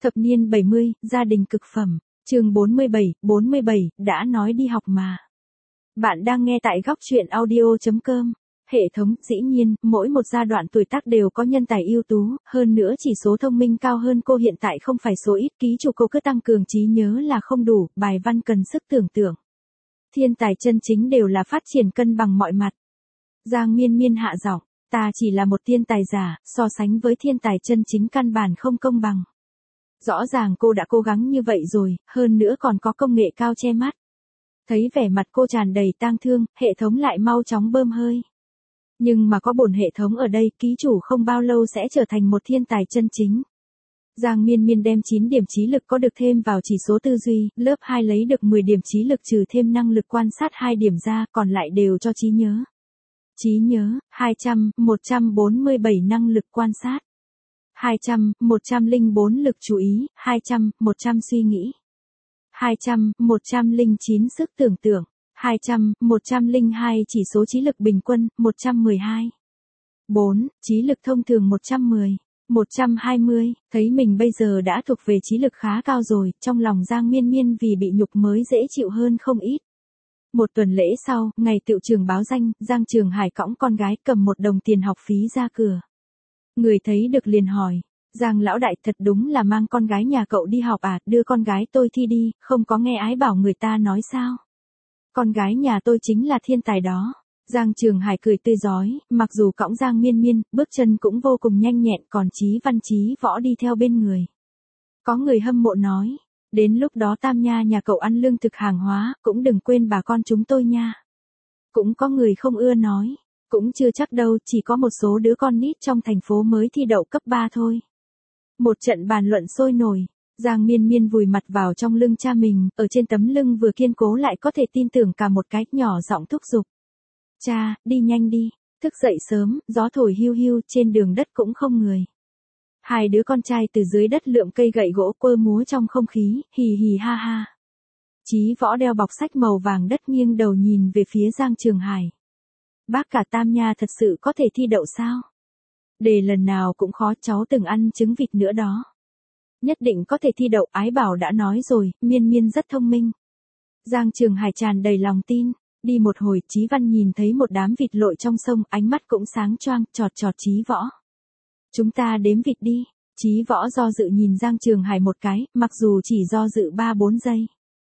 Thập niên 70, gia đình cực phẩm, chương 47, đã nói đi học mà. Bạn đang nghe tại góc truyện audio.com. Hệ thống, dĩ nhiên, mỗi một giai đoạn tuổi tác đều có nhân tài ưu tú, hơn nữa chỉ số thông minh cao hơn cô hiện tại không phải số ít, ký chủ cô cứ tăng cường trí nhớ là không đủ, bài văn cần sức tưởng tượng. Thiên tài chân chính đều là phát triển cân bằng mọi mặt. Giang Miên Miên hạ giọng, ta chỉ là một thiên tài giả, so sánh với thiên tài chân chính căn bản không công bằng. Rõ ràng cô đã cố gắng như vậy rồi, hơn nữa còn có công nghệ cao che mắt. Thấy vẻ mặt cô tràn đầy tang thương, hệ thống lại mau chóng bơm hơi. Nhưng mà có bổn hệ thống ở đây, ký chủ không bao lâu sẽ trở thành một thiên tài chân chính. Giang Miên Miên đem 9 điểm trí lực có được thêm vào chỉ số tư duy, lớp 2 lấy được 10 điểm trí lực trừ thêm năng lực quan sát 2 điểm ra, còn lại đều cho trí nhớ. Trí nhớ, 200, 147 năng lực quan sát. 200, 104 lực chú ý, 200, 100 suy nghĩ. 200, 109 sức tưởng tượng. 200, 102 chỉ số trí lực bình quân, 112. 4, trí lực thông thường 110. 120, thấy mình bây giờ đã thuộc về trí lực khá cao rồi, trong lòng Giang Miên Miên vì bị nhục mới dễ chịu hơn không ít. Một tuần lễ sau, ngày tựu trường báo danh, Giang Trường Hải cõng con gái cầm 1 đồng tiền học phí ra cửa. Người thấy được liền hỏi, Giang lão đại thật đúng là mang con gái nhà cậu đi học à, đưa con gái tôi thi đi, không có nghe ái bảo người ta nói sao. Con gái nhà tôi chính là thiên tài đó. Giang Trường Hải cười tươi rói, mặc dù cõng Giang Miên Miên, bước chân cũng vô cùng nhanh nhẹn, còn Chí Văn Chí Võ đi theo bên người. Có người hâm mộ nói, đến lúc đó Tam Nha nhà cậu ăn lương thực hàng hóa, cũng đừng quên bà con chúng tôi nha. Cũng có người không ưa nói, cũng chưa chắc đâu, chỉ có một số đứa con nít trong thành phố mới thi đậu cấp 3 thôi. Một trận bàn luận sôi nổi. Giang Miên Miên vùi mặt vào trong lưng cha mình, ở trên tấm lưng vừa kiên cố lại có thể tin tưởng cả một cái, nhỏ giọng thúc giục. Cha, đi nhanh đi, thức dậy sớm, gió thổi hiu hiu, trên đường đất cũng không người. Hai đứa con trai từ dưới đất lượm cây gậy gỗ quơ múa trong không khí, hì hì ha ha. Chí Võ đeo bọc sách màu vàng đất nghiêng đầu nhìn về phía Giang Trường Hải. Bác cả Tam Nha thật sự có thể thi đậu sao? Đề lần nào cũng khó, cháu từng ăn trứng vịt nữa đó. Nhất định có thể thi đậu, ái bảo đã nói rồi, Miên Miên rất thông minh. Giang Trường Hải tràn đầy lòng tin, đi một hồi, Chí Văn nhìn thấy một đám vịt lội trong sông, ánh mắt cũng sáng choang, chọt Chí Võ. Chúng ta đếm vịt đi. Chí Võ do dự nhìn Giang Trường Hải một cái, mặc dù chỉ do dự 3-4 giây.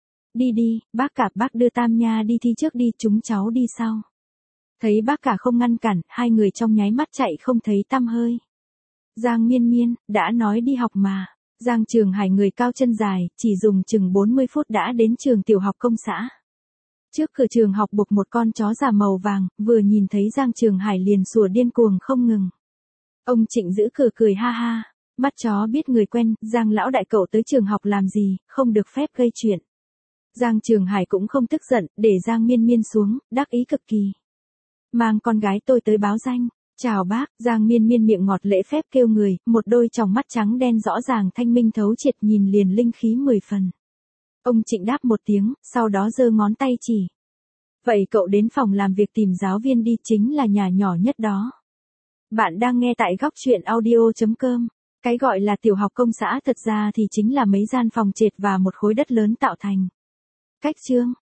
Đi đi, bác cả, bác đưa Tam Nha đi thi trước đi, chúng cháu đi sau. Thấy bác cả không ngăn cản, hai người trong nháy mắt chạy không thấy tăm hơi. Giang Miên Miên, đã nói đi học mà. Giang Trường Hải người cao chân dài, chỉ dùng chừng 40 phút đã đến trường tiểu học công xã. Trước cửa trường học buộc một con chó già màu vàng, vừa nhìn thấy Giang Trường Hải liền sủa điên cuồng không ngừng. Ông Trịnh giữ cửa cười ha ha, mắt chó biết người quen, Giang lão đại cậu tới trường học làm gì, không được phép gây chuyện. Giang Trường Hải cũng không tức giận, để Giang Miên Miên xuống, đắc ý cực kỳ. Mang con gái tôi tới báo danh. Chào bác, Giang Miên Miên miệng ngọt lễ phép kêu người, một đôi tròng mắt trắng đen rõ ràng thanh minh thấu triệt nhìn liền linh khí 10 phần. Ông Trịnh đáp một tiếng, sau đó giơ ngón tay chỉ. Vậy cậu đến phòng làm việc tìm giáo viên đi, chính là nhà nhỏ nhất đó. Bạn đang nghe tại góc truyện audio.com. Cái gọi là tiểu học công xã thật ra thì chính là mấy gian phòng trệt và một khối đất lớn tạo thành. Cách chương,